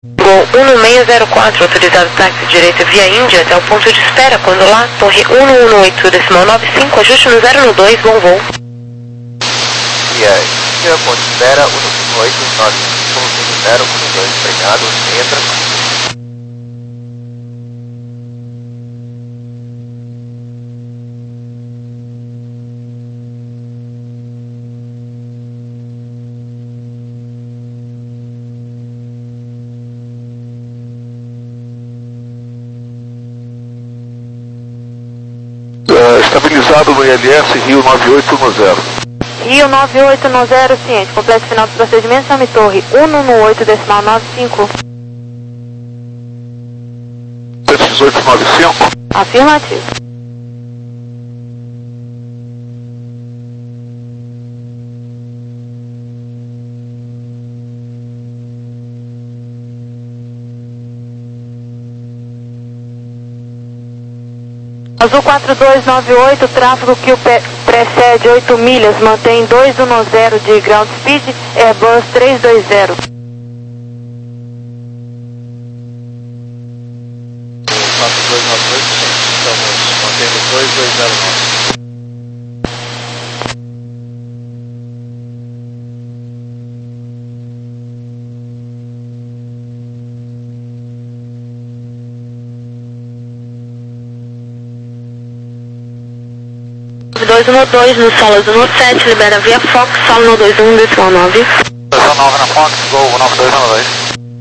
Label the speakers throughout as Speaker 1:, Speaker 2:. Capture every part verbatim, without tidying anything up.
Speaker 1: Gol um um seis zero quatro, autorizado táxi direita via Índia até o ponto de espera, quando lá, torre um um um oito, decimal nove cinco, ajuste no zero um dois, bom voo.
Speaker 2: Via Índia, ponto de espera, um um oito, nove cinco, zero um dois, obrigado, entra.
Speaker 3: Estabilizado no I L S Rio nove oito um zero.
Speaker 4: Rio nove oito um zero, ciente. Completo final do procedimento, chame torre um um um oito, decimal nove cinco.
Speaker 3: cento e dezoito nove cinco.
Speaker 4: Afirmativo. Azul quatro dois nove oito, tráfego que o precede oito milhas, mantém dois um zero de ground speed, Airbus três dois zero.
Speaker 2: quatro dois nove oito, estamos mantendo dois dois zero nove.
Speaker 1: dois um dois no solo no sete, libera via Fox, solo no dois um, decimal nove.
Speaker 2: dois um nove na Fox, Gol nove dois um dois.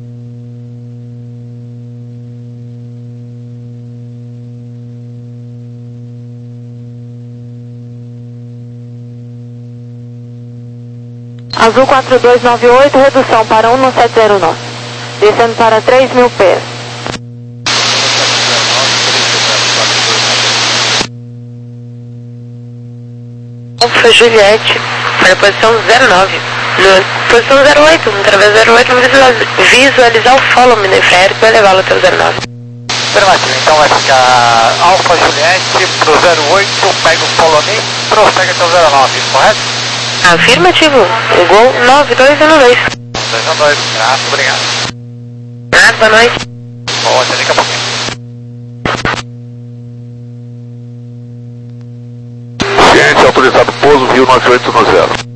Speaker 4: Azul quatro dois nove oito, redução para um sete zero nove, descendo para três mil pés.
Speaker 1: Alfa Juliette, para a posição zero nove. No, posição zero oito, através do zero oito, visualizar o follow me no infraero para levá-lo até o zero nove.
Speaker 2: Afirmativo, então vai ficar Alfa Juliette pro zero oito, pega o follow me, prossegue até o zero nove, correto?
Speaker 1: Afirmativo, o Gol nove dois um dois.
Speaker 2: dois um dois, graças, obrigado.
Speaker 1: Ah, boa noite.
Speaker 2: Boa, até daqui a pouquinho.
Speaker 3: Ciente, autorizado pouso, Rio nove oito um zero.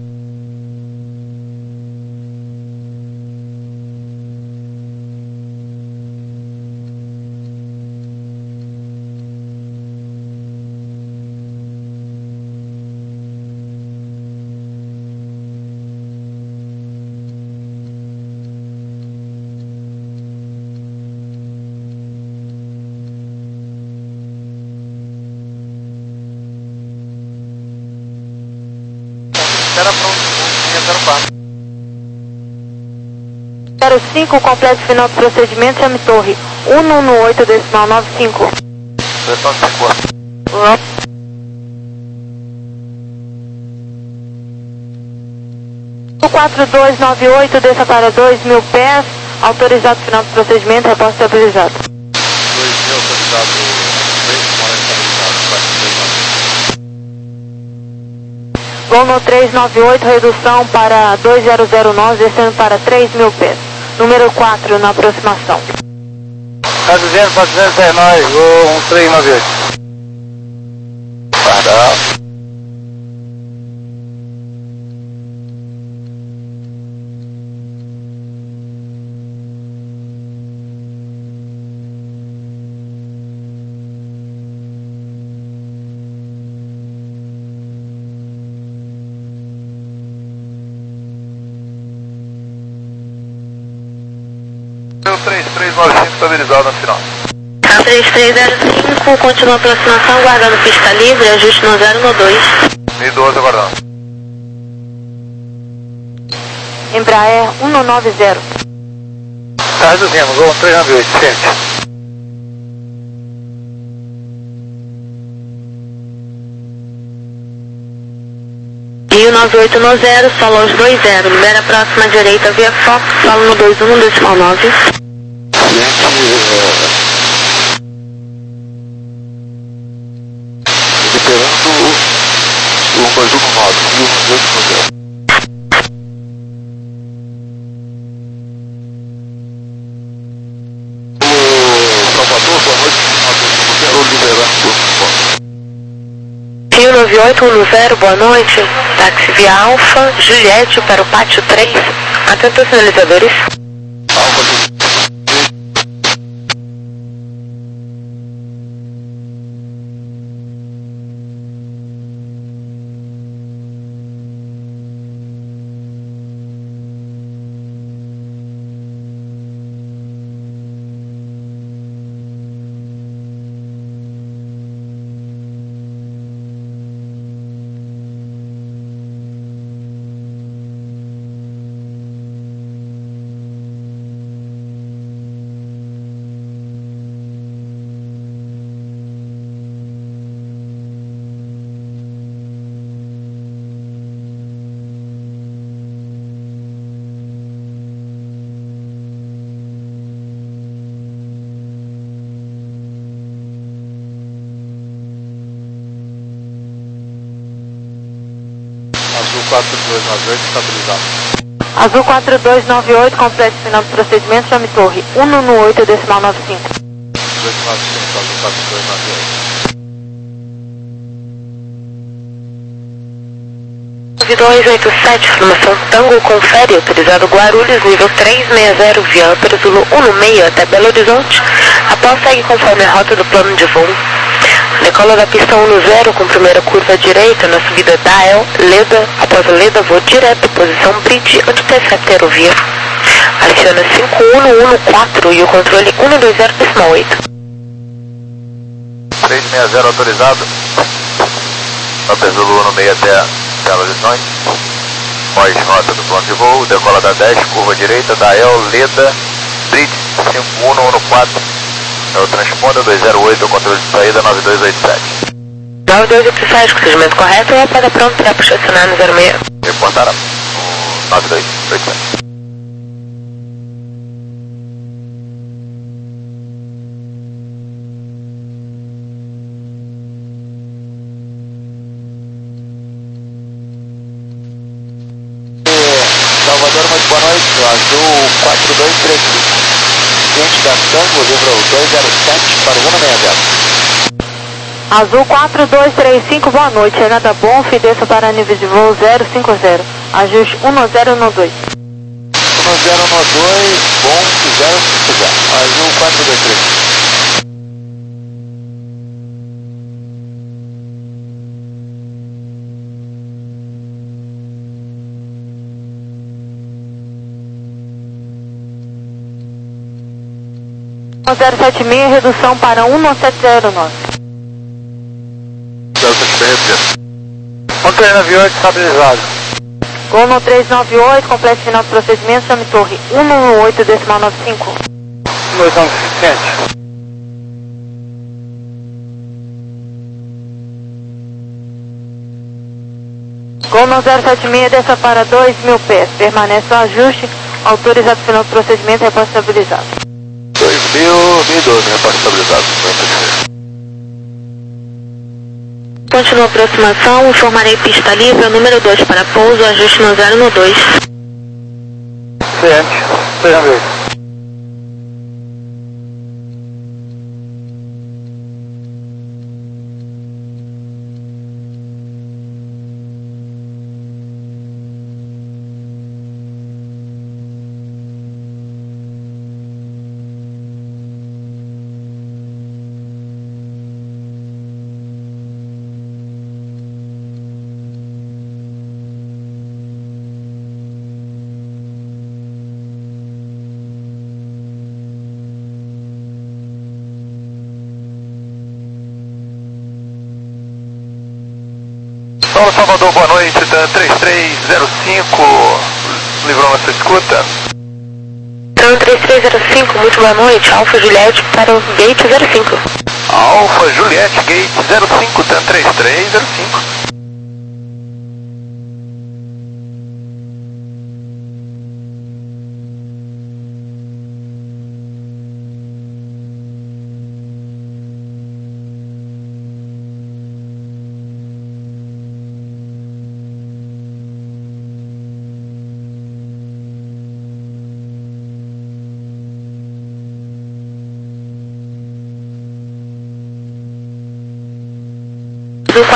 Speaker 2: Espera pronto, zero quatro.
Speaker 4: zero cinco, completo final do procedimento, chame torre um um um oito, decimal nove cinco.
Speaker 2: dois nove cinco.
Speaker 4: quatro dois nove oito, desça para dois mil pés, autorizado final do procedimento, repórter estabilizado.
Speaker 2: dois mil autorizado, três, mora estabilizado, quatro dois nove.
Speaker 4: Gol no três nove oito, redução para dois zero zero nove, descendo para três mil pés. Número quatro na aproximação.
Speaker 2: Tá dizendo para duzentos e nove, Gol um três nove oito. Para.
Speaker 3: três três nove cinco estabilizado no final.
Speaker 1: A três três zero cinco, continua a aproximação, aguardando pista livre, ajuste no zero um dois.
Speaker 3: mil e doze aguardando.
Speaker 4: Embraer um nove zero.
Speaker 2: Tá reduzindo, Gol um três nove oito, sente.
Speaker 1: Rio nove oito um zero, solo aos dois zero, libera a próxima direita via Fox, solo no dois um, decimal nove.
Speaker 3: Liberando o um dois um nove, Rio nove oito um zero.
Speaker 1: oito um zero, boa noite. Táxi via Alfa, Juliette para o pátio três. Atento aos sinalizadores.
Speaker 3: Alfa, Azul quatro dois nove oito, estabilizado.
Speaker 4: Azul quatro dois nove oito, complete final do procedimento, chame torre um um oito, decimal nove cinco.
Speaker 3: dois nove cinco, Azul quatro dois nove oito.
Speaker 1: nove dois oito sete, formação Tango confere, autorizado Guarulhos, nível trezentos e sessenta, via Upper Zulu um seis até Belo Horizonte. Após segue conforme a rota do plano de voo. Decola da pista um zero com primeira curva à direita na subida da El, Leda, após a Leda voo direto, posição Bridge, anti-intercept aerovia. Aciona cinco um um quatro e o controle um dois zero decimal oito.
Speaker 2: trezentos e sessenta autorizado. Upper Zulu um seis até Belo Horizonte. Pós rota do plano de voo, decola da dez, curva direita da El, Leda, Bridge cinco um um quatro. É o transponder dois zero oito, o controle de saída nove dois oito sete.
Speaker 1: nove dois oito sete, procedimento correto, e para pronto para estacionar no zero seis.
Speaker 2: Reportaram o nove dois oito sete.
Speaker 3: Salvador, muito boa noite. Azul quatro dois três cinco. Cliente da Tango, livro dois zero sete para o um seis zero.
Speaker 4: Azul quatro dois três cinco, boa noite. Renata Bonf, desça para nível de voo zero cinco zero. Ajuste um zero um dois.
Speaker 3: um zero um dois, bom, zero cinco zero. Azul quatro dois três cinco.
Speaker 4: um zero sete seis, redução para um sete zero nove.
Speaker 3: zero sete seis, um três nove oito, estabilizado.
Speaker 4: Gol três nove oito, complete final do procedimento, chame torre um um oito, decimal nove cinco.
Speaker 3: dois não suficiente.
Speaker 4: Gol zero sete seis, desça para dois mil pés, permanece o ajuste, autorizado final do procedimento, repórter estabilizado.
Speaker 3: dois mil, mil e doze, repórter estabilizado.
Speaker 1: Continua a aproximação, informarei pista livre, número dois para pouso, ajuste no zero um dois.
Speaker 3: Ciente, seja bem. Paulo Salvador, boa noite, três três zero cinco, livrou nossa escuta.
Speaker 1: Então, três três zero cinco, muito boa noite, Alfa Juliette para o gate zero cinco.
Speaker 3: Alfa Juliette, gate zero cinco, três três zero cinco.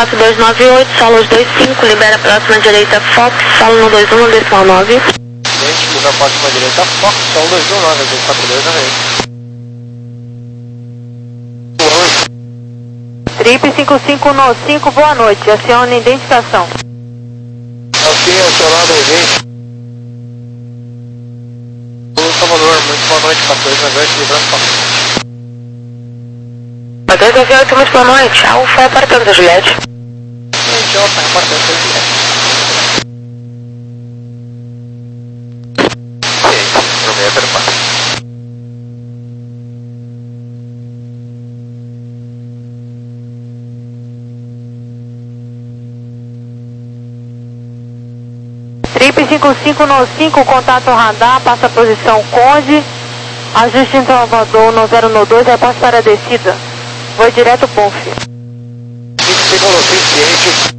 Speaker 1: quatro dois nove oito, solo dois cinco, libera a próxima direita Fox, solo no dois um, decimal nove.
Speaker 3: Gente, libera a próxima direita Fox, solo dois um nove, quatro dois nove oito.
Speaker 4: Trip cinco cinco nove cinco, boa noite, acione identificação.
Speaker 3: Ok, acionado o gente. Ô Salvador, muito boa noite, quatro dois nove oito, livrando Fox.
Speaker 1: quatro dois nove oito, muito boa noite, Alfa, apartando da Juliette.
Speaker 3: Gente, Alfa, apartando da Juliette. Ok, Romeo perpassa.
Speaker 4: Trip cinco cinco nove cinco, contato radar, passa a posição Conde, ajuste em Salvador no zero no dois, repasse para a descida. Vou direto Ponf.
Speaker 3: cinco cinco nove cinco, ciente.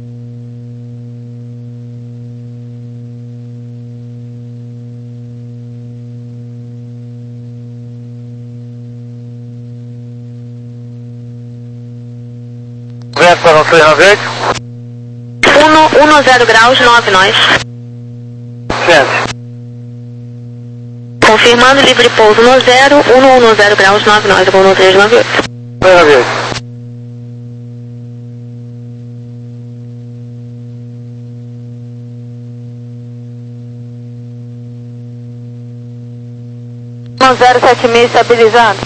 Speaker 2: Vento para não ser nove oito.
Speaker 1: um, um zero graus, nove nós.
Speaker 2: Sente.
Speaker 1: Confirmando livre pouso no zero, um um zero graus, nove nós, vou no três nove oito.
Speaker 2: três nove oito.
Speaker 4: um zero sete seis estabilizado.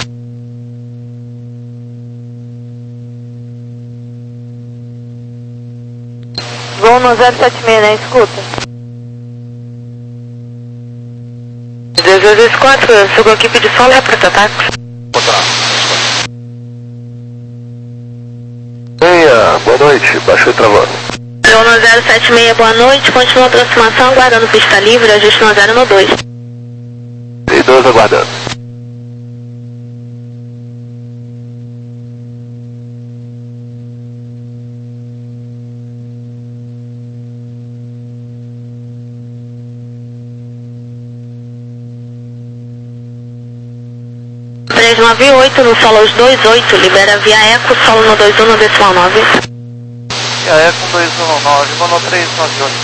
Speaker 4: Vou no zero sete seis, né? Escuta.
Speaker 1: dezesseis quatro, chegou a equipe de solo e prototax.
Speaker 2: Meia, boa noite, baixou e travou.
Speaker 1: Vou no zero sete seis, boa noite, continua a aproximação, aguardando pista livre, ajuste no zero no dois.
Speaker 2: E dois aguardando.
Speaker 1: três nove oito, no solo dois oito, libera via eco, solo no dois um, no decimal nove.
Speaker 2: E aí, com dois um nove, vou no três nove oito.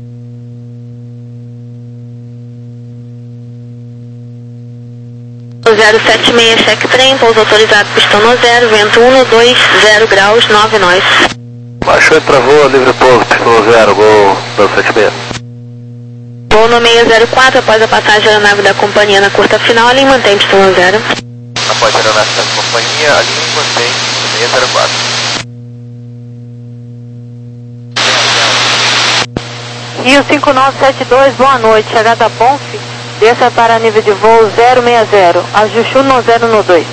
Speaker 1: zero sete seis, check trem, pouso autorizado, pistão no zero, vento um no dois, zero graus, nove nós.
Speaker 2: Baixou e travou, livre pouso, pistão zero, gol zero sete seis.
Speaker 1: Voo no seis zero quatro, após a passagem da aeronave da companhia na curta final, ali mantém pistão no zero.
Speaker 2: Após a aeronave da companhia, ali mantém seis zero quatro.
Speaker 4: Rio cinco nove sete dois, boa noite, chegada Ponf, desça para nível de voo zero seis zero, ajuste um no zero no dois.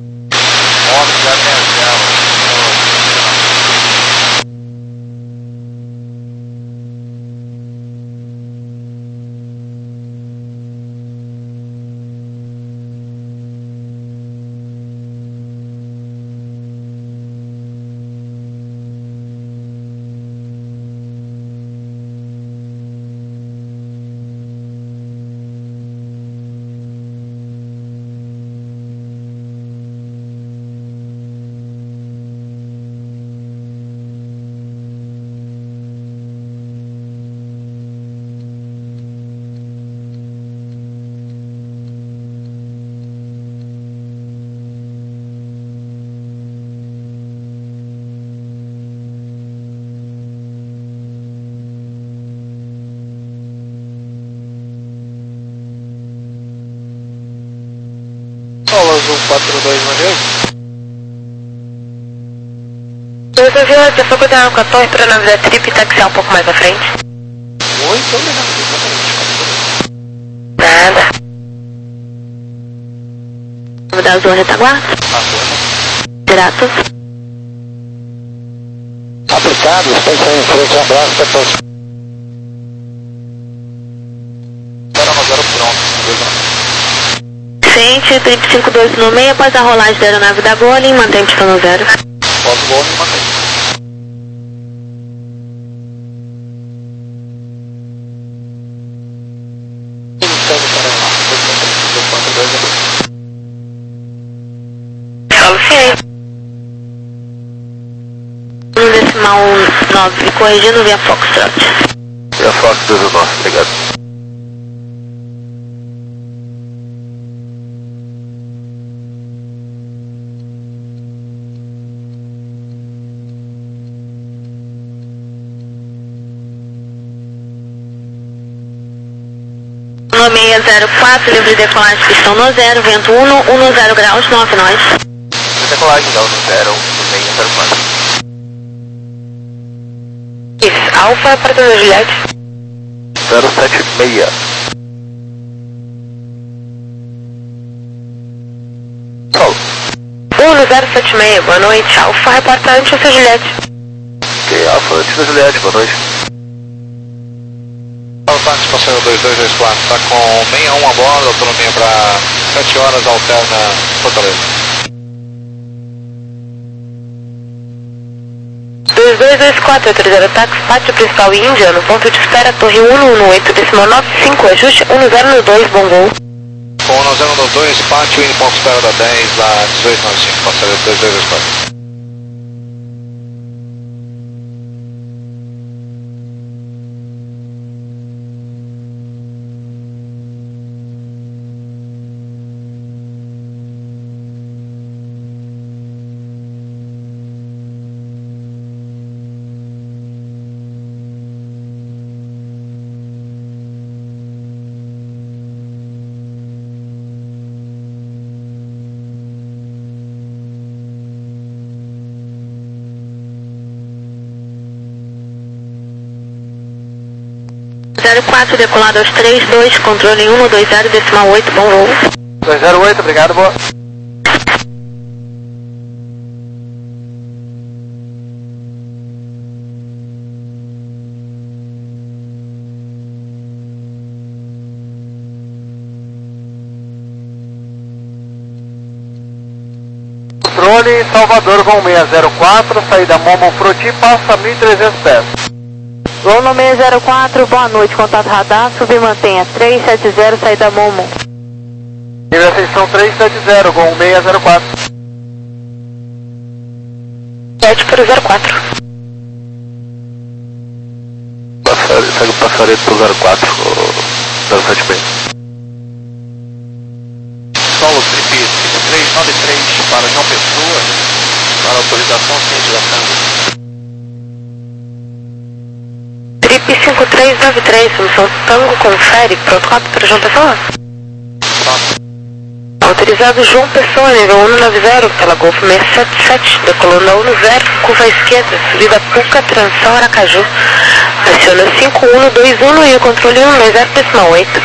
Speaker 3: um quatro dois nove oito.
Speaker 1: dois nove oito, pessoal, cuidado com a torre para navegar trip e taxiar um pouco mais à frente.
Speaker 3: Muito obrigado, exatamente.
Speaker 1: Nada. Vou dar a zona retaguarda. Direto.
Speaker 3: Aplicado, está em frente, um abraço, pessoal. Zero no zero pronto.
Speaker 1: Frente, trip cinco dois no meio, após a rolagem da aeronave da Golem, mantém pistão no zero.
Speaker 3: Após o Golem, mantém.
Speaker 1: Solo ciente. Um decimal decimal nove, corrigindo via Foxtrot.
Speaker 2: Via Fox dois nove, obrigado.
Speaker 1: um seis zero quatro, livre de decolagem, pistão no zero, vento um, um zero graus, nove nós.
Speaker 2: Decolagem, dá no zero, um seis zero quatro.
Speaker 1: Isso, Alfa para toda Juliette.
Speaker 2: zero sete seis. Sol.
Speaker 1: um zero sete seis, boa noite, Alfa, reporta antes da Juliette.
Speaker 2: Ok, Alfa antes da Juliette, boa noite.
Speaker 3: Táxi passageiro dois dois dois quatro, está com sessenta e um a bordo, autonomia para sete horas, alterna Fortaleza.
Speaker 1: dois dois dois quatro, autorizado táxi, pátio principal Índia, no ponto de espera, torre um um oito, decimal nove cinco, ajuste um zero dois, bom voo.
Speaker 3: Com um zero dois, pátio, indo ponto de espera da dez, lá dezoito noventa e cinco, passageiro dois dois dois quatro.
Speaker 1: zero quatro, decolado aos três dois, controle um dois zero, decimal oito, bom voo.
Speaker 2: dois zero oito, obrigado, boa. Controle Salvador, voo seis zero quatro, saída Momo Froti, passa mil e trezentos pés.
Speaker 4: Gol no seis zero quatro, boa noite, contato radar, submantenha três sete zero, saída Momo.
Speaker 2: Nível ascensão três sete zero, Gol seis zero quatro.
Speaker 1: sete para o zero quatro.
Speaker 2: Passare, segue o passaredo pro zero quatro, zero sete seis.
Speaker 3: Solo Trip três nove três para João Pessoa, para autorização ciente da Tango.
Speaker 1: Trip cinco três nove três, solução Tango confere, protocolo para João Pessoa. Autorizado João Pessoa, nível um nove zero, pela Golf seis sete sete, decolando a um zero, curva à esquerda, subida Puca, transição Aracaju. Aciona cinco um dois um e o controle um dois zero, decimal oito.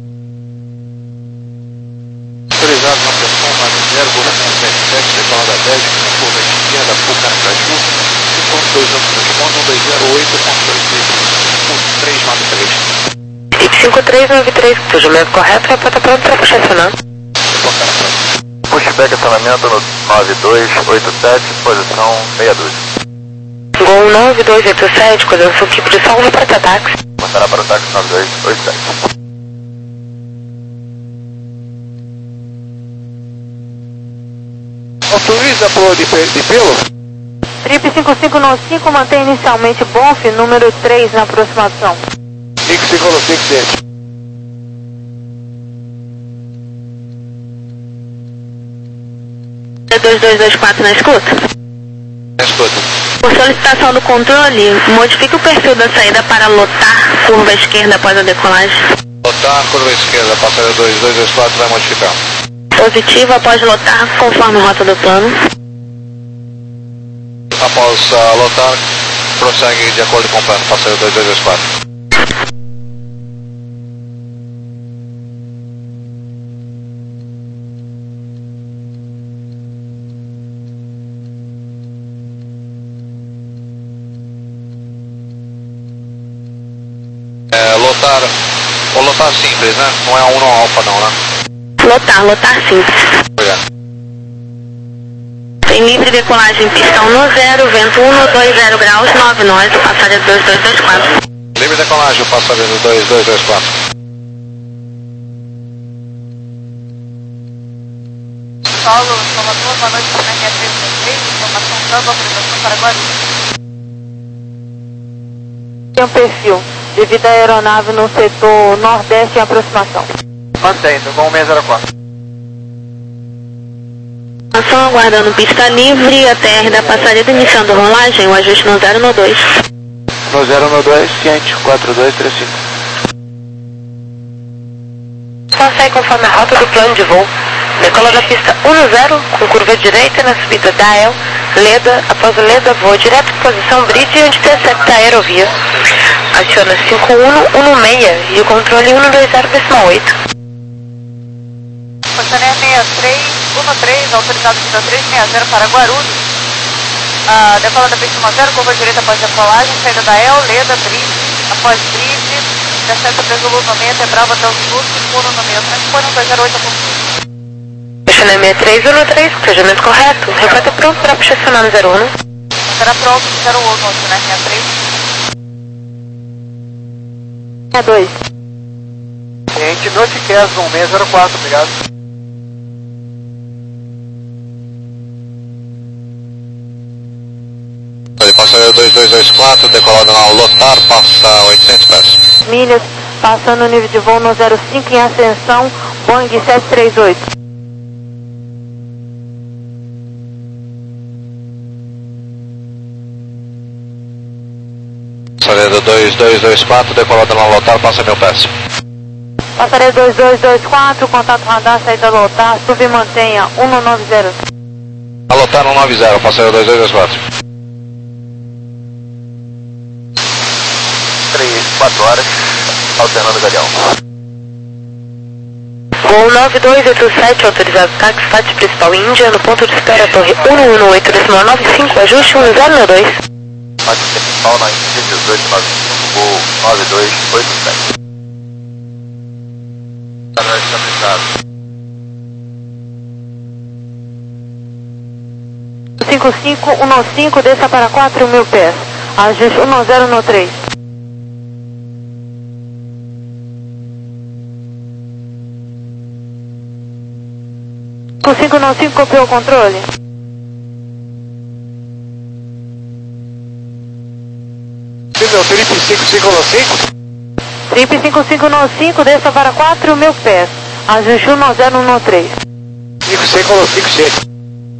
Speaker 3: Autorizado João Pessoa, nove zero, Golf seis sete sete, decolando a dez, curva à esquerda, Puca, Aracaju. cinco um dois um, responde um dois zero oito, controle três nove três.
Speaker 1: Trip cinco três nove três, cruzamento correto, reporta pronto para puxar acionar.
Speaker 2: Pushback acionamento no nove dois oito sete, posição sessenta e dois.
Speaker 1: Gol nove dois oito sete, coordenação equipe de salvo para táxi.
Speaker 2: Passará para o táxi nove dois oito sete.
Speaker 3: Autoriza por de, de pelo?
Speaker 4: Trip cinco cinco nove cinco, mantém inicialmente Bonf, número três na aproximação.
Speaker 3: X cinco cinco sete.
Speaker 1: dois dois dois quatro na escuta.
Speaker 3: Na escuta.
Speaker 1: Por solicitação do controle, modifique o perfil da saída para lotar curva esquerda após a decolagem.
Speaker 3: Lotar, curva esquerda, passageiro dois dois dois quatro vai modificar.
Speaker 1: Positivo após lotar, conforme a rota do plano.
Speaker 3: Após uh, lotar, prossegue de acordo com o plano, passageiro dois dois dois quatro. É, lotar, ou lotar simples, né? Não é um no alfa não, né?
Speaker 1: Lotar, lotar simples.
Speaker 3: Obrigado.
Speaker 1: Tem livre decolagem, pistão no zero, vento um dois zero graus, nove nós, o passageiro dois dois dois quatro.
Speaker 3: Livre decolagem, o passageiro dois dois dois quatro.
Speaker 4: Paulo, Salvador, boa noite, como é que é três três três, informação dando autorização para Guarulhos. Tem um perfil, devido à aeronave no setor nordeste em aproximação.
Speaker 3: Mantém, Gol seis zero quatro.
Speaker 1: Ação aguardando pista livre, a T R da passarela iniciando rolagem, o ajuste no zero no dois.
Speaker 3: No zero no dois, ciente, quatro dois três cinco.
Speaker 1: Segue conforme a rota do plano de voo. Decola da pista um no zero, com curva direita na subida Dial, Leda, após a Leda voa direto para posição Bridge, onde intercepta a aerovia. Aciona cinco um um seis e o controle um dois zero oito.
Speaker 4: Postaré seis três um três, autorizado pista três seis zero para Guarulhos. Ah, decola da pista um zero, curva direita após decolagem, saída da El, Leda, Bridge, após Bridge, intercepta Presulo no meio, até Bravo até o sul, cinco um no meio, transpone um dois zero oito a concluir.
Speaker 1: Questionamento seis três um três, cruzamento correto, repórter pronto para posicionar no zero um.
Speaker 4: Será pronto, zero um, né, seis três. seis dois.
Speaker 3: Ciente, Noticast um seis zero quatro, obrigado.
Speaker 2: Passageiro dois dois dois quatro, decolado na Lotar, passa oitocentos pés.
Speaker 4: Milhas, passando o nível de voo no zero cinco em ascensão, Boeing sete três oito.
Speaker 2: Passageiro dois dois dois quatro, decolado na Lotar, passa mil pés.
Speaker 4: Passageiro dois dois dois quatro, contato radar, saída Lotar, sub e mantenha um nove zero.
Speaker 2: A Lotar um nove zero, passageiro dois dois dois quatro. três, quatro horas, alternando galeão.
Speaker 1: Voo nove dois oito sete, autorizado táxi, F A T principal Índia, no ponto de espera Torre um um oito nove cinco, ajuste um zero dois.
Speaker 2: F A T principal na Índia, dezoito nove cinco, voo nove dois oito sete. Canal estabilizado.
Speaker 4: cinco cinco um cinco, desça para quatro mil pés, ajuste um zero três. cinco cinco um cinco, copiou o controle.
Speaker 3: Meu trip cinco cinco um cinco.
Speaker 4: Trip cinco cinco um cinco, desça para quatro mil pés, ajuste um zero três.
Speaker 3: cinco cinco um cinco, chega.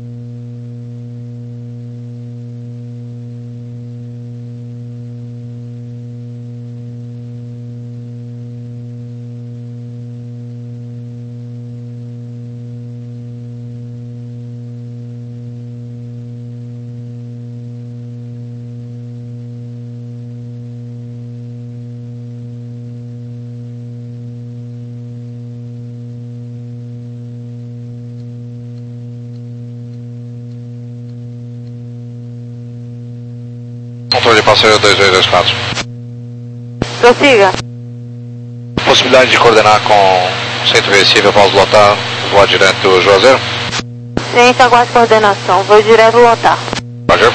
Speaker 2: Controle de passageiro dois dois dois quatro.
Speaker 4: Prossiga.
Speaker 2: Possibilidade de coordenar com centro reversível após lotar, voar direto do Juazeiro?
Speaker 4: Ciência, aguarde coordenação, vou direto Lotar.
Speaker 2: Roger.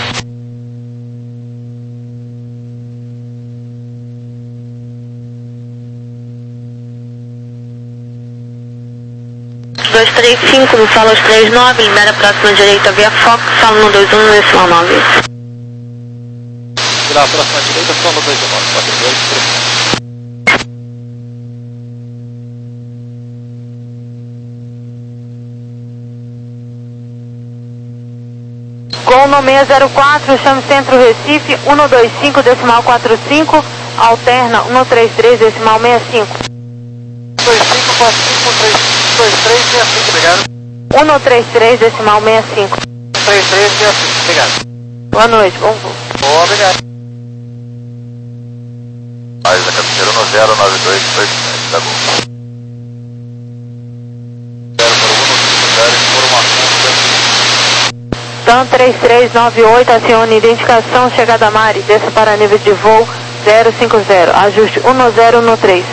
Speaker 1: dois três cinco, no solo três nove, libera próxima direita via Fox, solo no dois um, decimal nove.
Speaker 3: Virar a próxima direita, solo dois nove, quatro dois três.
Speaker 4: Gol no seis zero quatro, chame Centro Recife, um dois cinco, decimal quatro cinco, alterna um três três, decimal sessenta e cinco.
Speaker 3: dois cinco quatro cinco três dois três seis cinco, obrigado.
Speaker 4: um três três, decimal sessenta e cinco.
Speaker 3: três três seis cinco, obrigado.
Speaker 4: Boa noite, bom voo.
Speaker 3: Boa, obrigado.
Speaker 2: Mais a cabeceira no zero nove dois oito sete, tá bom. zero para um, cinco zero, informação.
Speaker 4: TAM três três nove oito, acione identificação, chegada Mari, desça para nível de voo zero cinco zero, ajuste um zero três.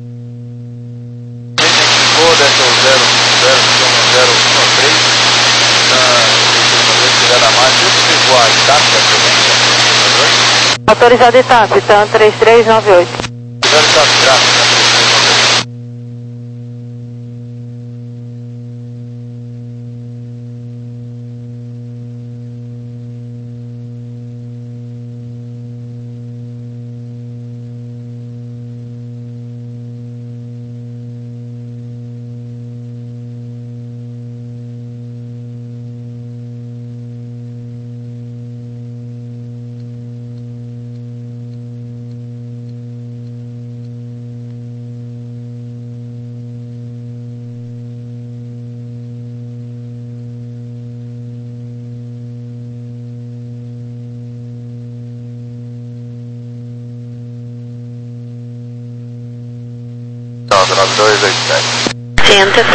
Speaker 2: Vou desce ao zero zero zero um três, na chegada mais, eu preciso voar em táxi também,
Speaker 4: Autorizado ETAP, TAM três três nove oito.
Speaker 2: zero táxi, graças, né? nove dois oito sete.
Speaker 1: Enter.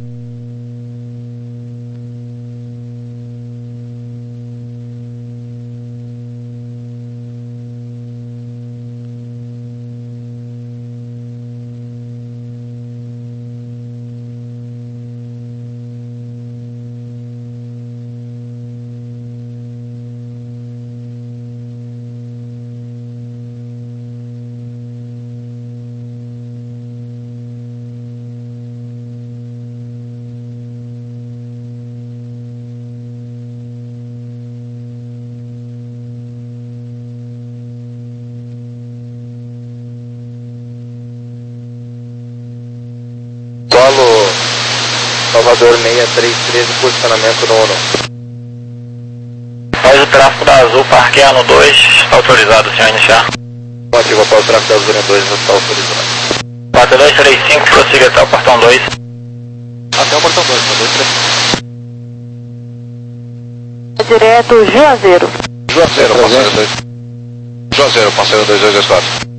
Speaker 2: Solo Salvador seis três três, posicionamento no uno.
Speaker 5: Após o tráfego da Azul, parqueia no dois, está autorizado, senhor iniciar.
Speaker 2: Ativo após o tráfego da Azul no dois, está autorizado.
Speaker 5: quatro dois três cinco, prossiga até o portão dois.
Speaker 3: Até o portão dois, dois três.
Speaker 4: Direto Juazeiro.
Speaker 3: Juazeiro, parceiro dois. Juazeiro, parceiro dois dois dois quatro.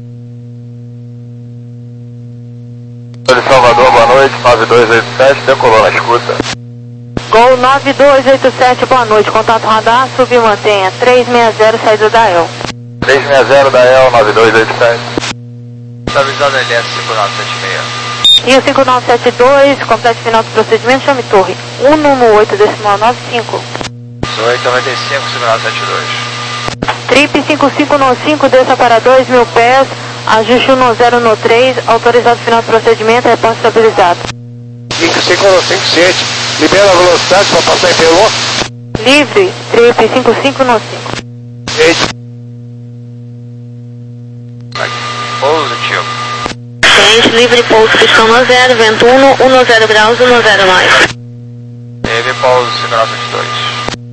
Speaker 2: De Salvador, boa noite, nove dois oito sete, decolou na escuta.
Speaker 4: Gol nove dois oito sete, boa noite. Contato radar, subir e mantenha. três seis zero, saída da E L.
Speaker 2: três seis zero da E L, nove dois oito sete.
Speaker 5: Estabilizado L S cinco nove sete seis.
Speaker 4: Rio cinco nove sete dois, complete final do procedimento, chame torre. um um oito, decimal nove cinco.
Speaker 5: dezoito noventa e cinco, cinco nove sete dois.
Speaker 4: Trip cinco cinco nove cinco, desça para dois mil pés. Ajuste um zero no três, autorizado final do procedimento, resposta estabilizado.
Speaker 3: cinco cinco cinco sete, libera a velocidade para passar em Pelô.
Speaker 4: Livre, trip cinco cinco nove cinco.
Speaker 5: Positivo.
Speaker 1: Cliente livre, pouso, pistão no zero, vento um, zero graus, um zero nove.
Speaker 5: Teve pouso, cinco nove sete dois.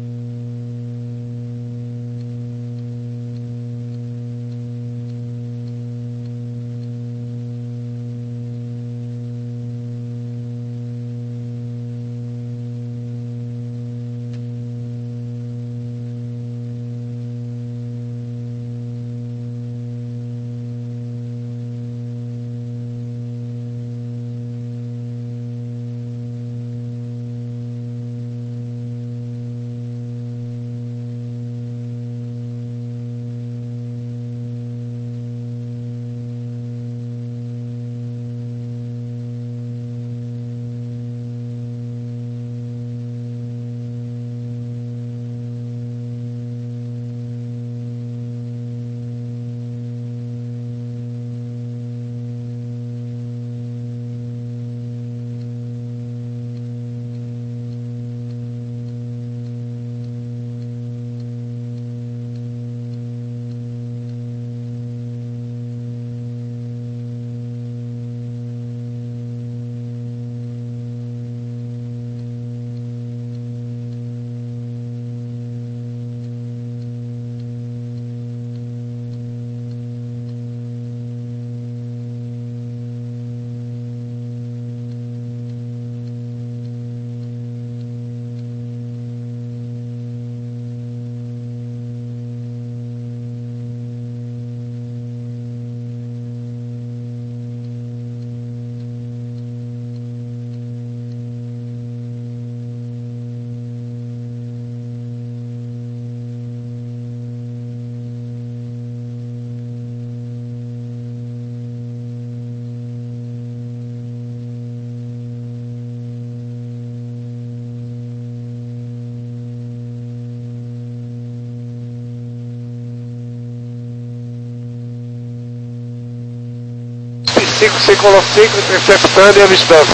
Speaker 3: cinco cinco nove cinco, interceptando e avistando.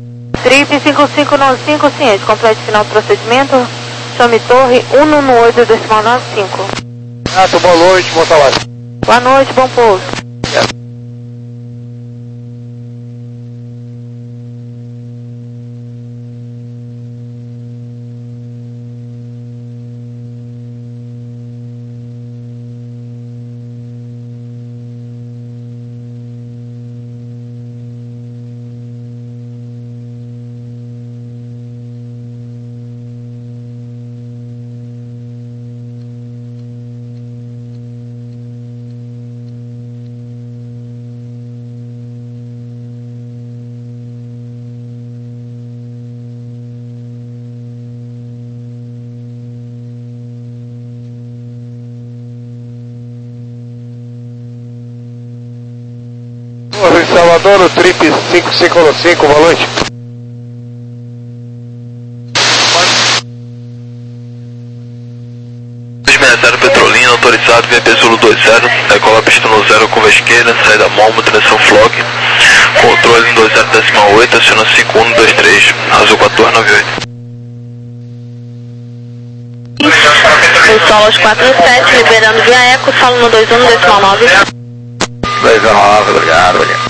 Speaker 4: Trip cinco cinco nove cinco, ciente, complete final do procedimento, chame torre um um oito, decimal nove cinco.
Speaker 3: Ah, boa noite, bom trabalho.
Speaker 4: Boa noite, bom pouso.
Speaker 3: Salvador, no trip cinco cinco cinco, boa noite.
Speaker 5: dois seis zero Petrolina, autorizado, V P Zulu dois zero, decola pista no zero, curva esquerda, saída Malmo, direção Flock, controle no dois zero decimal oito, aciona cinco um dois três, azul quatorze nove oito.
Speaker 1: O solo aos quatro sete, liberando via eco, solo no dois um decimal nove.
Speaker 2: dois nove, obrigado, obrigado.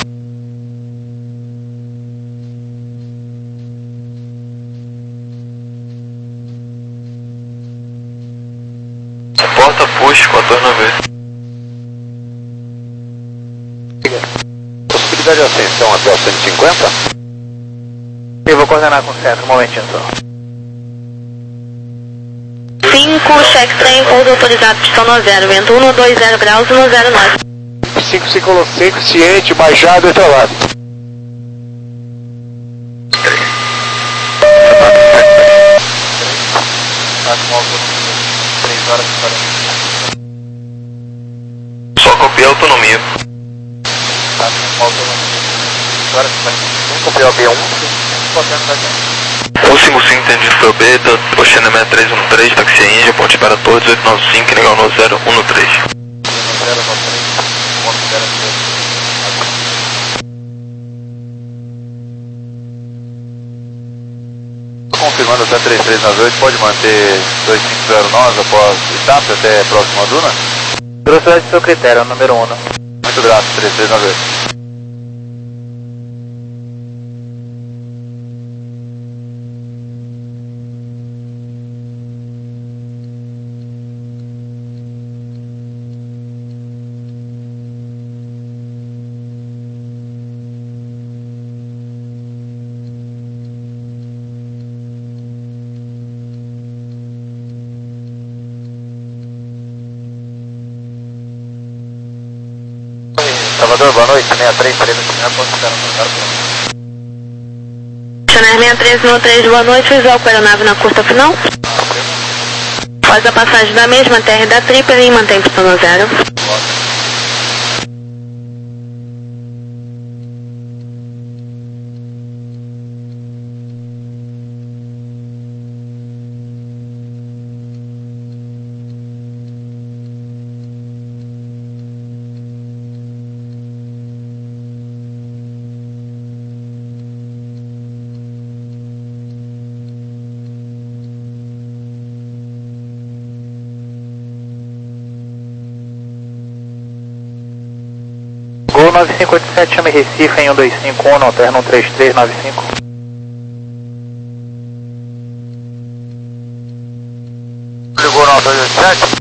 Speaker 5: Porta push quatorze nove oito.
Speaker 2: Possibilidade de ascensão até o cento e cinquenta?
Speaker 3: Eu vou coordenar com o centro, um momentinho só.
Speaker 1: cinco, cheque trem, pouso autorizado, pistão no zero, vento um dois zero graus no zero nove.
Speaker 3: cinco cinco cinco, ciente, baixado e travado.
Speaker 5: Só copiar a autonomia.
Speaker 2: Vamos copiar o B um.
Speaker 5: um cinco cinco, entendido foi o Beta, Oceana seis três um três, taxi Índia, ponte para todos, oito nove cinco, legal no zero um três.
Speaker 2: Confirmando até três três nove oito, pode manter dois cinco zero nove após etapa até a próxima duna?
Speaker 3: Velocidade do seu critério, número um.
Speaker 2: Muito grato, três três nove oito. Salvador, boa noite, seis três três nove, posso ficar no lugar para
Speaker 1: Chanel seis três um três, boa noite, visual com a aeronave na curta final. Faz a passagem da mesma T R da Triple e mantém pistão no zero.
Speaker 3: Gol nove cinco oito sete, chame Recife em um dois cinco um, alterna um três três nove cinco.
Speaker 2: Ligou nove dois oito sete?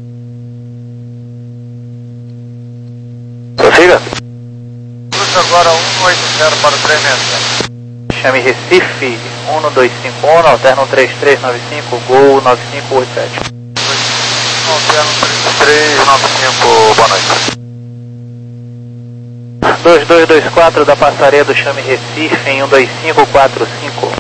Speaker 3: Prossiga.
Speaker 2: Cruza agora um oito zero para o três seis zero.
Speaker 3: Chame Recife um dois cinco um, alterna um três três nove cinco, Gol nove cinco oito sete.
Speaker 2: Alterna três três nove cinco, boa noite.
Speaker 3: dois dois dois quatro da passareia do Chame Recife em um dois cinco quatro cinco.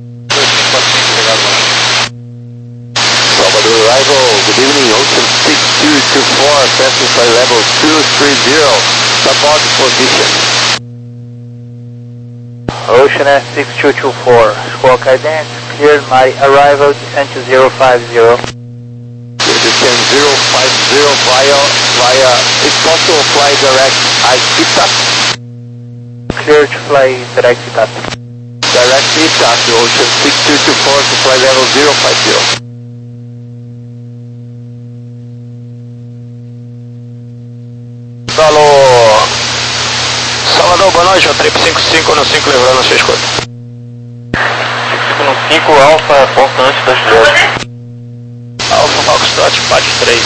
Speaker 2: Salvador arrival, good evening, Ocean six two two four, passing flight level two three zero, support position.
Speaker 3: Ocean six two two four, squawk ident, cleared my arrival, descent to zero five zero.
Speaker 2: Descend zero five zero via, via, if possible fly direct Itap.
Speaker 3: Clear to fly direct Itap.
Speaker 2: Direct Itap, Ocean six two two four to fly level zero five zero.
Speaker 3: Alô, Salvador, boa noite, o trip cinco cinco no cinco lembrando a sua escuta.
Speaker 5: cinco no cinco, Alfa, ponta antes das dez.
Speaker 3: Alfa Foxtrot, P A D três.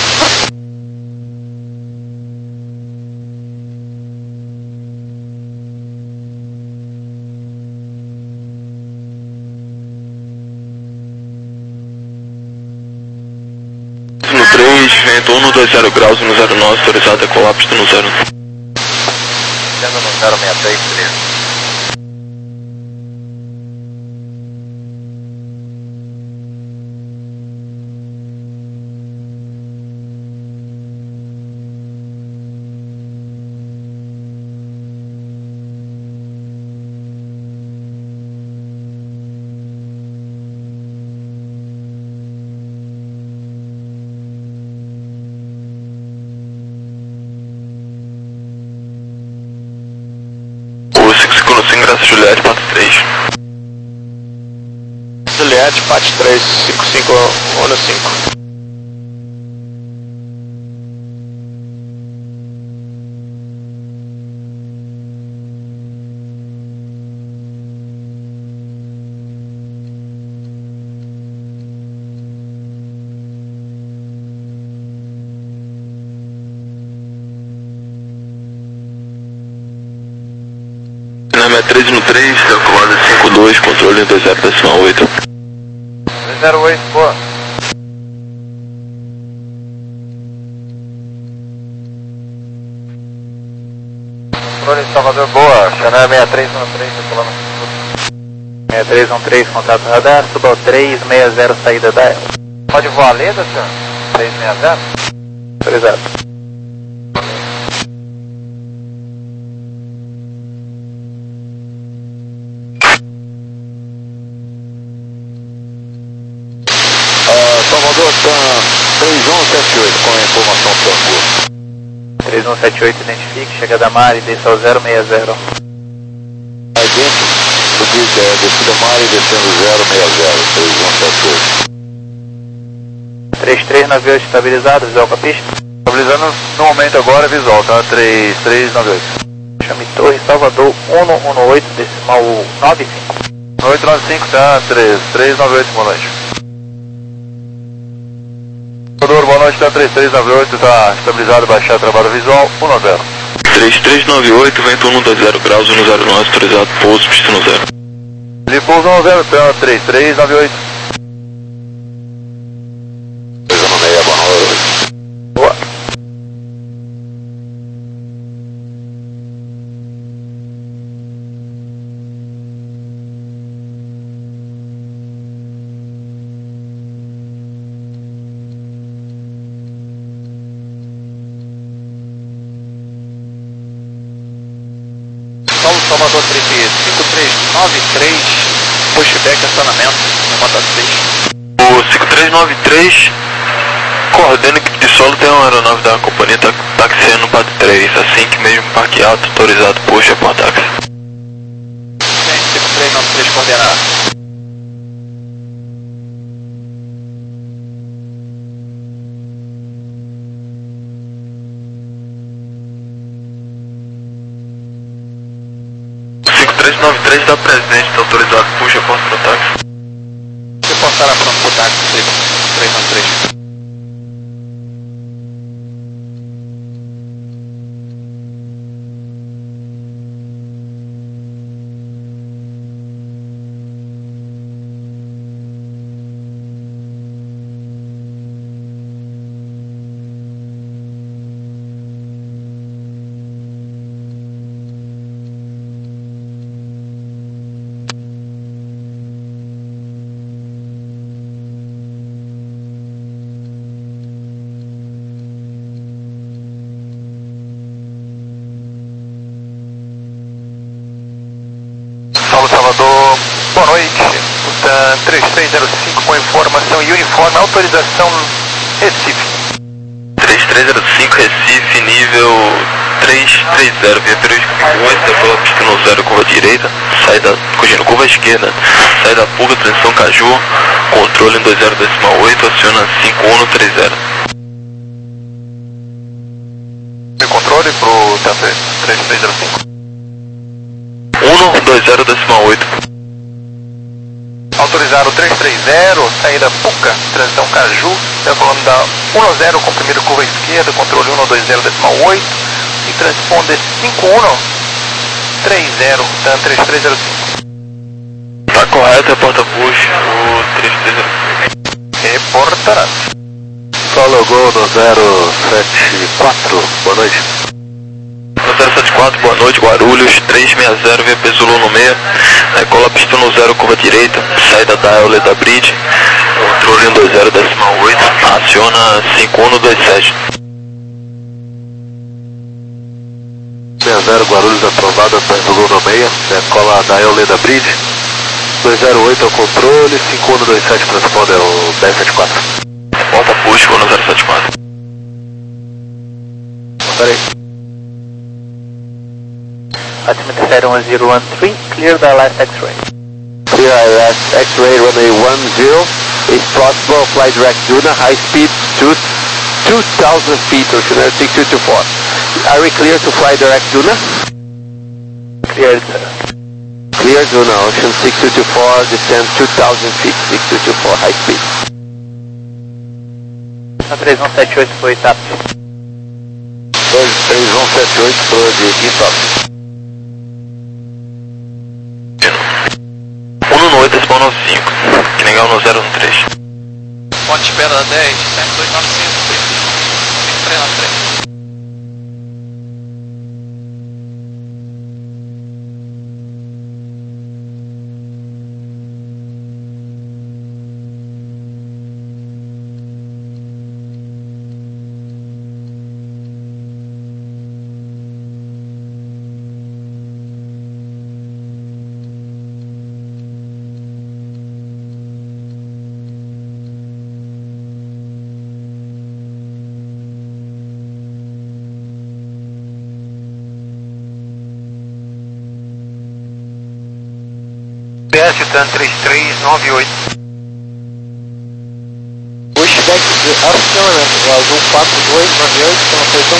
Speaker 5: No três, vento um dois zero graus no zero nove, autorizado é colapso no zero.
Speaker 2: Sendo no zero seis três três.
Speaker 5: Sucesso, Juliette, Pato três.
Speaker 3: Juliette, Pato três, cinco cinco um cinco.
Speaker 5: Cinema três no três, calculada cinco dois, controle dois zero decimal oito.
Speaker 2: dois zero oito, boa. Controle Salvador, boa. Chanel seis três um três, calculando
Speaker 3: seis três um três, contato radar, suba três seis zero, saída da Ela.
Speaker 2: Pode voar a Leda, senhor? três seis zero?
Speaker 3: Autorizado.
Speaker 2: Salvador, tá três um sete oito com a informação Tango.
Speaker 3: três um sete oito, identifique, chega da Mari, desça ao zero seis zero.
Speaker 2: Aí dentro, subir, é, descida Mari e descendo zero seis zero, três um sete oito.
Speaker 3: três três nove oito, estabilizado, visual com a pista.
Speaker 2: Estabilizando no momento agora, visual, tá? três três nove oito.
Speaker 3: Chame Torre Salvador um um oito, decimal nove cinco.
Speaker 2: oito nove cinco, tá? três três nove oito, boa noite. Salvador, boa noite, tá? três três nove oito, tá estabilizado, baixar trabalho visual, um nove zero.
Speaker 5: três três nove oito, vento um dois zero graus, um zero nove, autorizado, pouso, pista no zero.
Speaker 2: Ele pouso um zero, tá? três três nove oito. dois um seis, boa noite.
Speaker 3: Boa.
Speaker 2: Salvador três cinco três nove três, pushback, acionamento, no Mata seis.
Speaker 5: O cinco três nove três, coordena equipe de solo, tem uma aeronave da companhia tá, taxiando para três, assim que mesmo parqueado, autorizado, puxa para táxi.
Speaker 3: cinco três nove três, coordenado.
Speaker 5: três nove três está presente, está autorizado, puxa a porta para táxi.
Speaker 3: Deixa eu passar a pronto pro táxi, três nove três.
Speaker 2: Salvador, boa noite, Utan três três zero cinco com informação e uniforme, autorização Recife.
Speaker 5: três três zero cinco, Recife, nível três três zero, via periódico oito, decola pista no zero, curva direita, saída, corrigindo, curva esquerda, saída pulga, transição Caju, controle em dois zero decimal oito, aciona cinco um três zero.
Speaker 2: E controle pro três três zero cinco.
Speaker 5: um dois zero decimal oito.
Speaker 2: Autorizado três três zero, saída Puca, transição Caju, decolando da um zero, comprimido curva esquerda, controle um dois zero decimal oito e transponder cinco um três zero, Dan três três zero cinco.
Speaker 5: Tá correto, reporta push, o três três zero cinco.
Speaker 2: Reportará. Solo Gol no zero sete quatro, boa noite.
Speaker 5: No zero sete quatro, boa noite, Guarulhos, três seis zero, via Pesulo no meio, decola pista no zero, curva direita, saída da Eoleda Bridge, controle um dois zero decimal oito, aciona cinco um dois sete.
Speaker 2: seis zero, Guarulhos aprovada, Pesulo no meio, decola da Eoleda Bridge, dois zero oito ao controle, cinco um dois sete, transponder o dez sete quatro.
Speaker 5: Volta push, no zero sete quatro.
Speaker 2: Peraí.
Speaker 6: altimeter fare one zero one three, clear the last X-ray.
Speaker 7: Clear I last X-ray runway one zero. If possible, fly direct Duna, high speed to two thousand feet, Ocean Air six two two four. Are we clear to fly direct Duna?
Speaker 6: Cleared, sir.
Speaker 7: Clear Duna, Ocean six two two four, descend two thousand feet, six two two four, high speed.
Speaker 6: três um sete oito foi TAP.
Speaker 2: dois três um sete oito foi de Itap.
Speaker 5: um no oito, spawn nove cinco, que legal no zero um três.
Speaker 3: Ponte de espera da dez, sete dois nove cinco, cinco três nove três.
Speaker 2: P S TAN três três nove oito.
Speaker 7: Pushback de acionamento, Azul quatro dois nove oito, com posição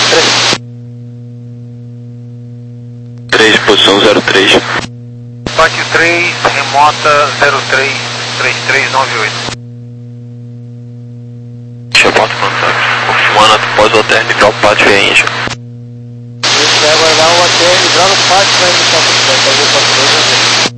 Speaker 7: três.
Speaker 5: três, posição zero três.
Speaker 2: Ponte três, remota zero três três três nove oito.
Speaker 5: Reporta contato. Confirmando após o térmico ao pátio e a Índia.
Speaker 7: Isso vai aguardar o A T R já no pátio, vai iniciar o pushback, Azul quatro dois nove oito.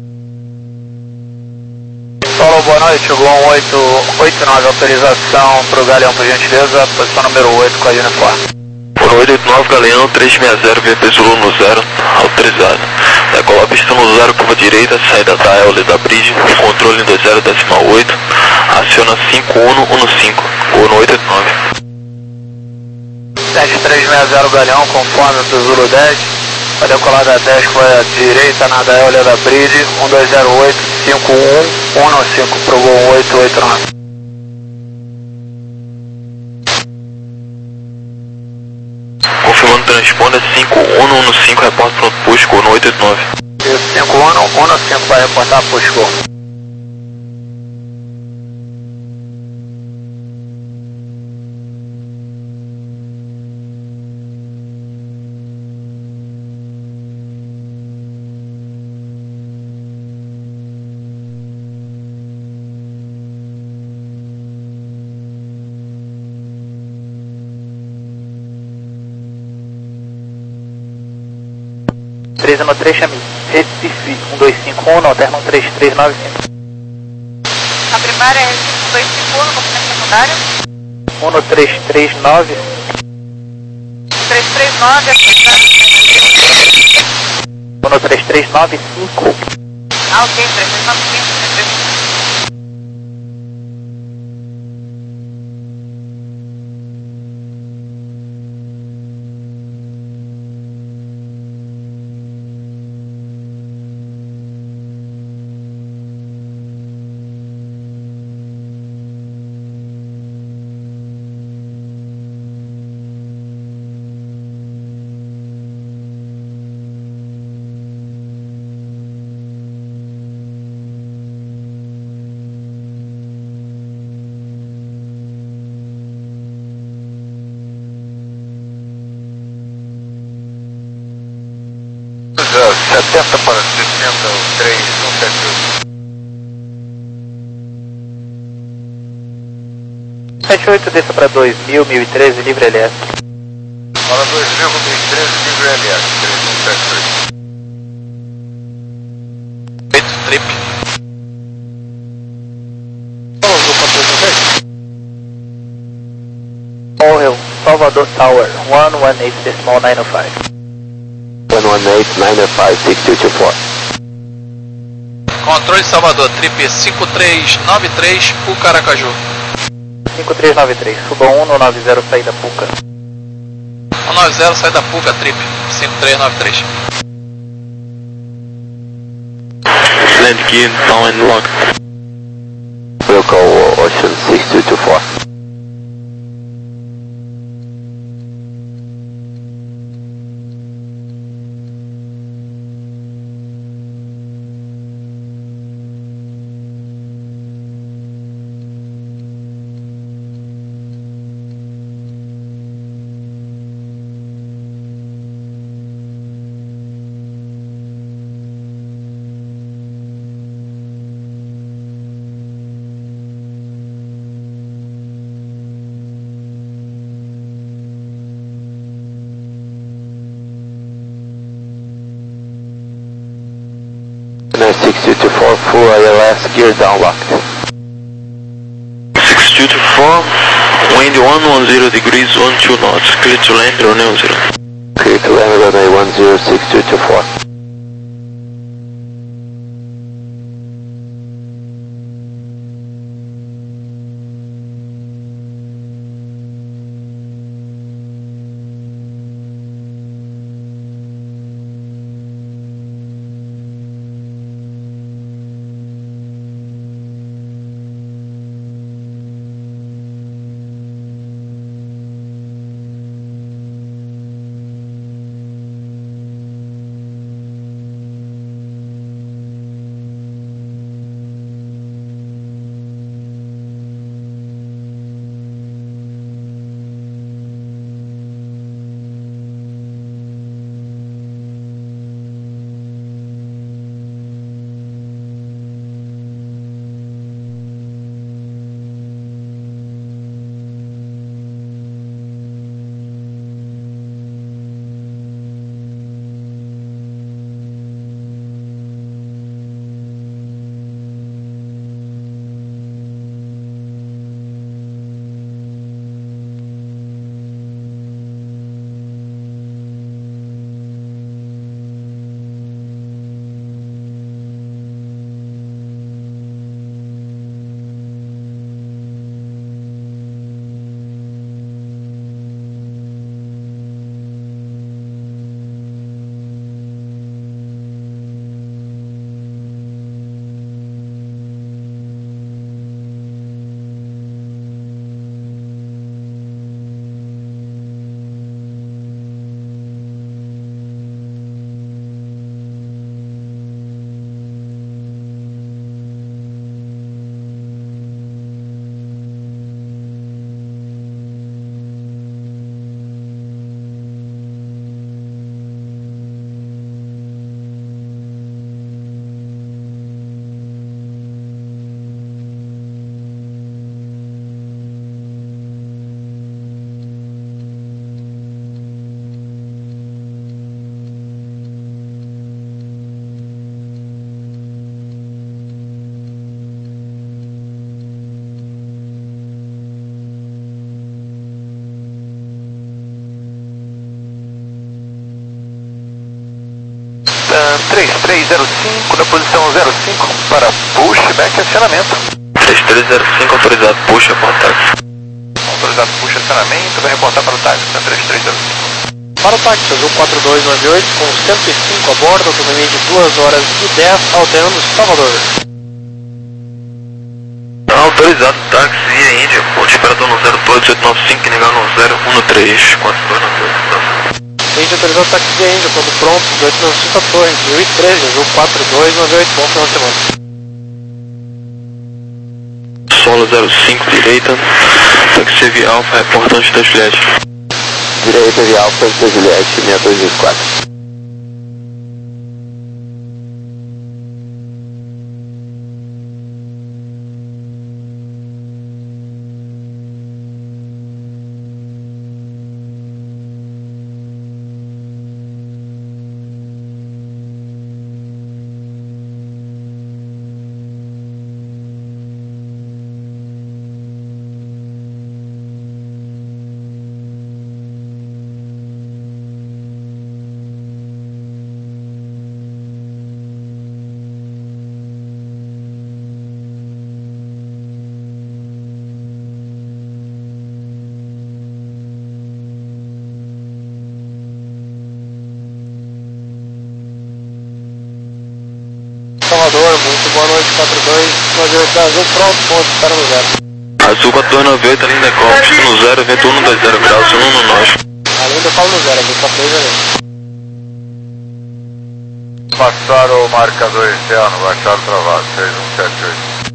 Speaker 6: Solo, boa noite, Gol oito oito nove, autorização para o Galeão, por gentileza, posição número oito com a uniforme.
Speaker 5: Por oito oito nove, Galeão três seis zero, V P Zulu no zero, autorizado. Decola a pista no zero, curva direita, saída da L da Bridge, controle em dois zero decimal oito, aciona cinco um um cinco, ou no oito oito nove.
Speaker 6: sete três seis zero, Galeão, conforme para o Zulu dez, vai decolar da dez com a direita na da L da Bridge, um dois zero oito cinco um um cinco para o Gol oito oito nove.
Speaker 5: Confirmando transponder cinco um um cinco, reporta pronto push, Gol no oito oito nove.
Speaker 6: cinco um um cinco vai reportar push Gol. três um três, chame Recife um dois cinco um, no alterno um três três nove cinco.
Speaker 4: A primária é Recife um dois cinco um, no movimento secundário.
Speaker 6: um no três três nove.
Speaker 4: três três nove,
Speaker 6: um no três três nove cinco.
Speaker 4: ah, ok, três três nove cinco, três três nove cinco.
Speaker 2: setenta para sessenta, três um sete oito.
Speaker 6: sete oito, desça para dois mil, mil e treze, livre L S.
Speaker 2: Para dois mil, mil e treze, livre L S, três um sete oito.
Speaker 3: Feito trip.
Speaker 6: All Hill, Salvador Tower, one one eight decimal nine oh five.
Speaker 7: one one eight nine oh five, six two two four.
Speaker 3: Controle Salvador, trip cinco três nove três, Puca Aracaju.
Speaker 6: cinco três nove três, suba um no nove zero, saída Puca.
Speaker 3: um nove zero, sai da Puca, trip cinco três nove três.
Speaker 5: Land key, down and locked.
Speaker 7: Vehicle Ocean six two two four. six two two four, full I L S, gear down locked.
Speaker 5: six two two four, wind one one zero degrees, one two knots, clear to land, runway zero.
Speaker 7: Clear to land, runway one zero, six two two four.
Speaker 3: três três zero cinco, na posição zero cinco, para pushback acionamento.
Speaker 5: três três zero cinco, autorizado, puxa para o táxi.
Speaker 3: Autorizado, puxa acionamento, vai reportar para o táxi, três três zero cinco.
Speaker 6: Para o táxi, Azul quatro dois nove oito, com cento e cinco a bordo, autonomia de duas horas e dez, alterando Salvador.
Speaker 5: Autorizado, táxi, via Índia, ponte operador no zero dois oito nove cinco, negar no zero um três quatro dois nove oito.
Speaker 6: Índia, autorizado, táxi via Índia, quando pronto, oito nove cinco a torre, mil e treze, Azul quatro dois nove oito, bom final de semana.
Speaker 5: Solo zero cinco, direita, táxi via Alfa, reportante da Juliette.
Speaker 7: Direita via Alfa, da Juliette, seis dois dois quatro.
Speaker 6: Salvador, muito boa noite, quatro dois nove oito, Azul pronto, ponto, espera no zero.
Speaker 5: Azul quatro dois nove oito, linda Cop, pista no zero, vento um dois zero graus, um no nós.
Speaker 6: Além do falo no zero, Azul quatro dois nove oito.
Speaker 2: Passaram o marcador externo, baixaram travado, seis um sete oito.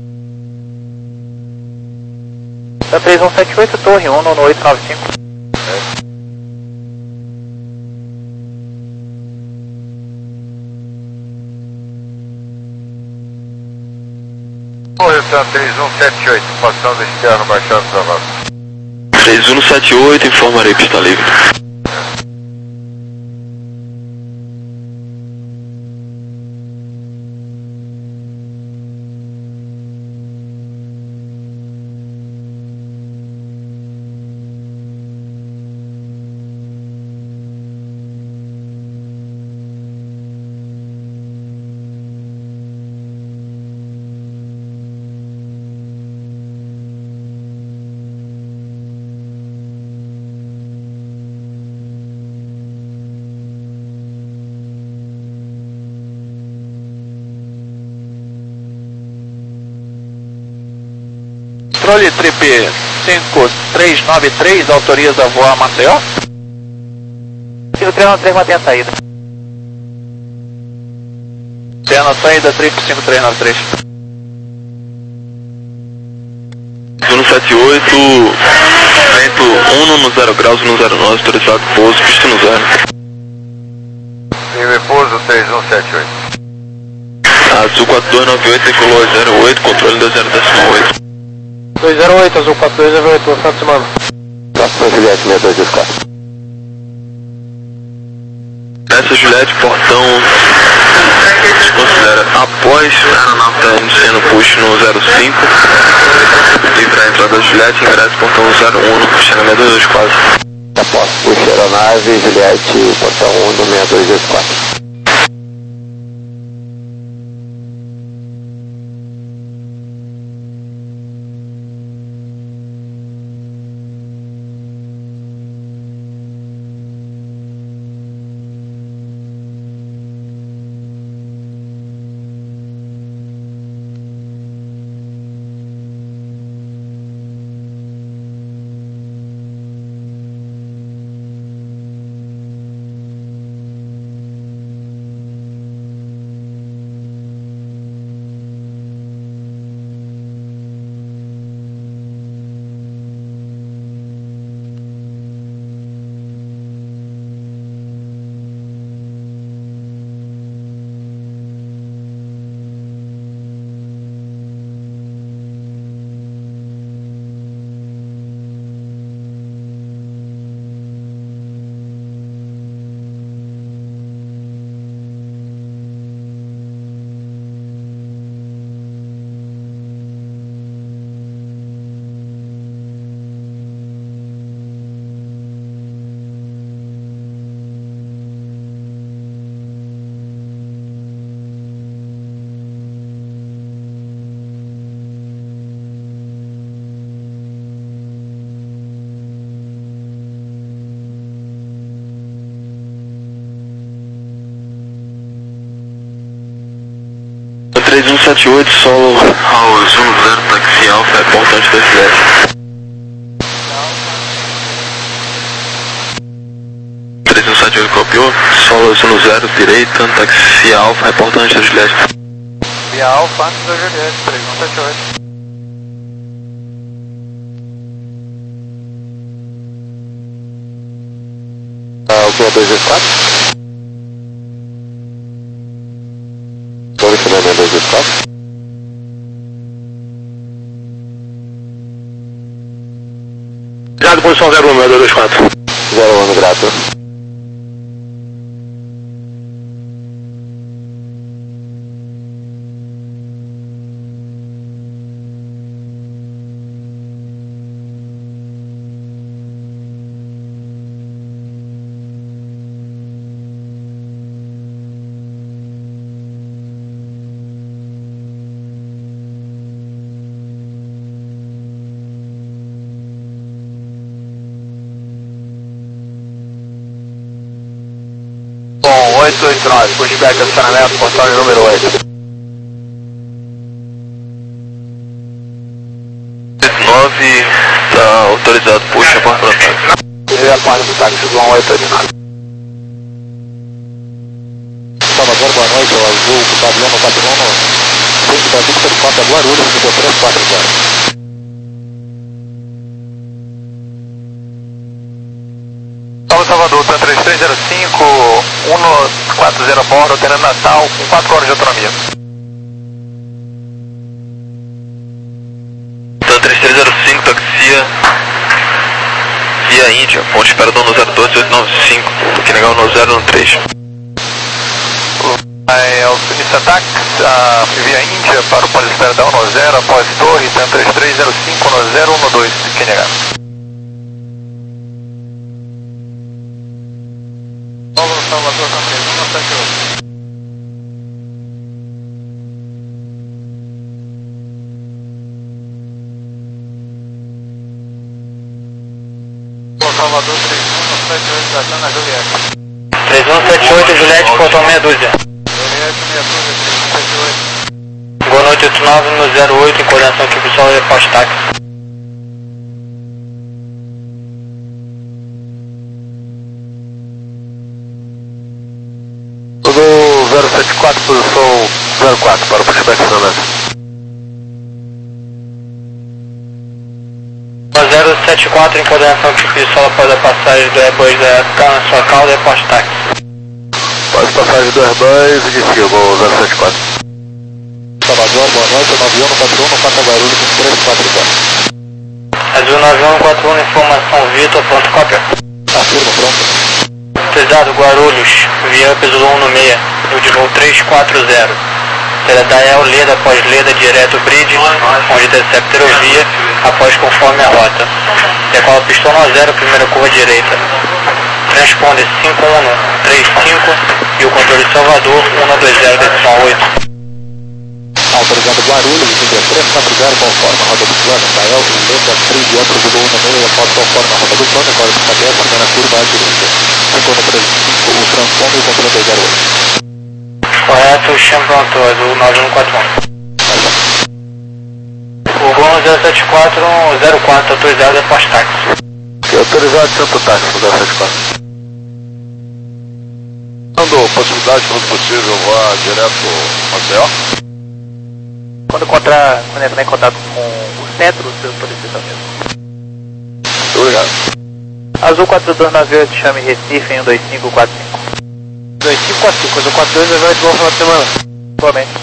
Speaker 6: Da três um sete oito, torre um no oito nove cinco.
Speaker 2: Correção três um sete oito, passando externo, baixado travado.
Speaker 5: três um sete oito, informarei pista livre.
Speaker 3: Controle Trip cinco três nove três, autoriza voar Maceió?
Speaker 6: cinco três nove três, mantém a saída.
Speaker 3: Tem na saída, Trip cinco três nove três.
Speaker 5: Zuno sete oito, vento um no zero graus, no zero nove, autorizado pouso, pista no zero.
Speaker 2: Em repouso três um sete oito.
Speaker 5: Azul quatro dois nove oito, decolou zero oito, controle dois zero oito.
Speaker 6: dois zero oito, Azul quatro dois nove oito, final de semana. Próxima Juliette, seis dois quatro.
Speaker 5: Essa Juliette, portão, se considera após a aeronave está iniciando push no zero cinco, livre a entrada da Juliette, ingresse portão zero um, estacionamento dois dois quatro.
Speaker 7: Após push aeronave, Juliette, portão um no seis dois dois quatro.
Speaker 5: três um sete oito, solo ao Zuno zero, taxi alfa, é portante da Juliette. três um sete oito copiou, solo Zuno zero, direita, taxi alfa, é portante da Juliette.
Speaker 3: Via Alfa antes da Juliette, três um sete oito.
Speaker 7: Ah, o que é dois dois quatro? Posicionamento dois dois quatro.
Speaker 6: Já de posição zero um, dois dois quatro.
Speaker 7: zero um, grato.
Speaker 3: oito oito nove, pushback acionamento, portão número oito.
Speaker 5: nove, tá autorizado, puxa a porta do táxi.
Speaker 3: Ele é a porta do táxi, João oito oito nove.
Speaker 7: Salvador, boa noite, o Azul, o Fabiano, quatro um, centro da Victor, Cota Guarulhos, nível três quatro zero.
Speaker 3: Salvador, Tan três três zero cinco, um quatro zero a bordo, tendo Natal, com quatro horas de autonomia.
Speaker 5: Tan três três zero cinco, taxia via Índia, ponte espera no zero dois oito nove cinco, que negar no zero um três.
Speaker 3: É o Sunício Ataque, via Índia, para o pós espera da um zero, após torre, Tan três três zero cinco, um zero um dois, que negar. Salvador, Tan três um sete oito. Salvador, três um sete oito, já na Juliette.
Speaker 6: três um sete oito, Juliette, portão meia dúzia.
Speaker 3: Juliette, meia dúzia, três um sete oito.
Speaker 6: Boa noite, oito nove no zero oito, em coordenação aqui pessoal e pós-táxi.
Speaker 2: Posição zero quatro para o pushback Fernando.
Speaker 6: zero sete quatro em coordenação que fiz solo após a passagem do Airbus da cana na sua cauda e após táxi.
Speaker 2: Após passagem do Airbus, inicia o voo zero sete quatro.
Speaker 3: Salvador, boa noite, nove um no quatro um no Pata Guarulhos com três quatro zero.
Speaker 6: Azul nove um quatro um, informação Vitor, pronto, cópia.
Speaker 3: Afirma, pronto.
Speaker 6: Pesado, Guarulhos, via Pesulo um no meia, no de voo três quatro zero. Será da El, Leda, após Leda, direto Bridge, onde intercepta aerovia, após conforme a rota. Decola pistão a zero, primeira curva direita. Transponder cinco um três cinco e o controle Salvador um dois zero decimal oito.
Speaker 3: Autorizado Guarulhos, India três quatro zero, conforme a roda do plano, da El, Leda, Bridge, outro de voo no meio, após conforme a roda do plano, agora de cabeça, primeira curva à direita. cinco um três cinco, o transponder e o controle dois zero oito.
Speaker 6: Correto, chama pronto, azul nove um quatro um. O Gol zero sete quatro zero quatro, autorizado após táxi.
Speaker 2: Autorizado centro táxi zero sete quatro. Dando possibilidade, quando possível, vá direto ao C O.
Speaker 6: Quando, encontrar, quando entrar em contato com o centro, o seu solicita mesmo.
Speaker 2: Obrigado.
Speaker 6: Azul quatro dois nove oito, chame Recife em um dois cinco quatro cinco.
Speaker 2: dois cinco quatro cinco, Azul quatro dois, vai de bom final de semana.
Speaker 6: Igualmente.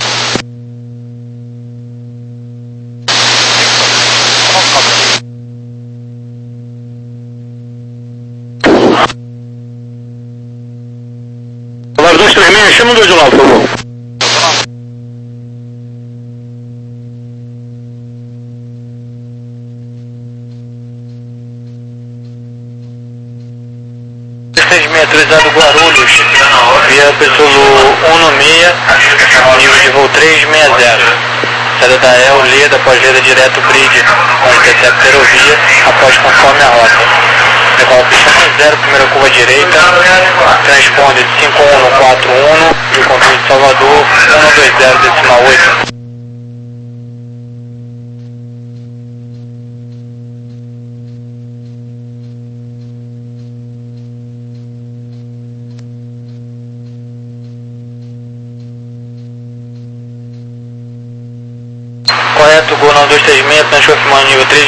Speaker 2: Olá, dois três seis, chama o dois de lá, por favor.
Speaker 6: Autorizado Guarulhos, via Pesulo um no meia, nível de voo três seis zero. Saída da El, Leda, após Leda direto Bridge, onde intercepta aerovia, após conforme a rota. Decola pistão zero, primeira curva direita, transponde cinco um quatro um e o controle de Salvador um dois zero decimal oito. Correto, Gol nove dois três seis, transformando nível três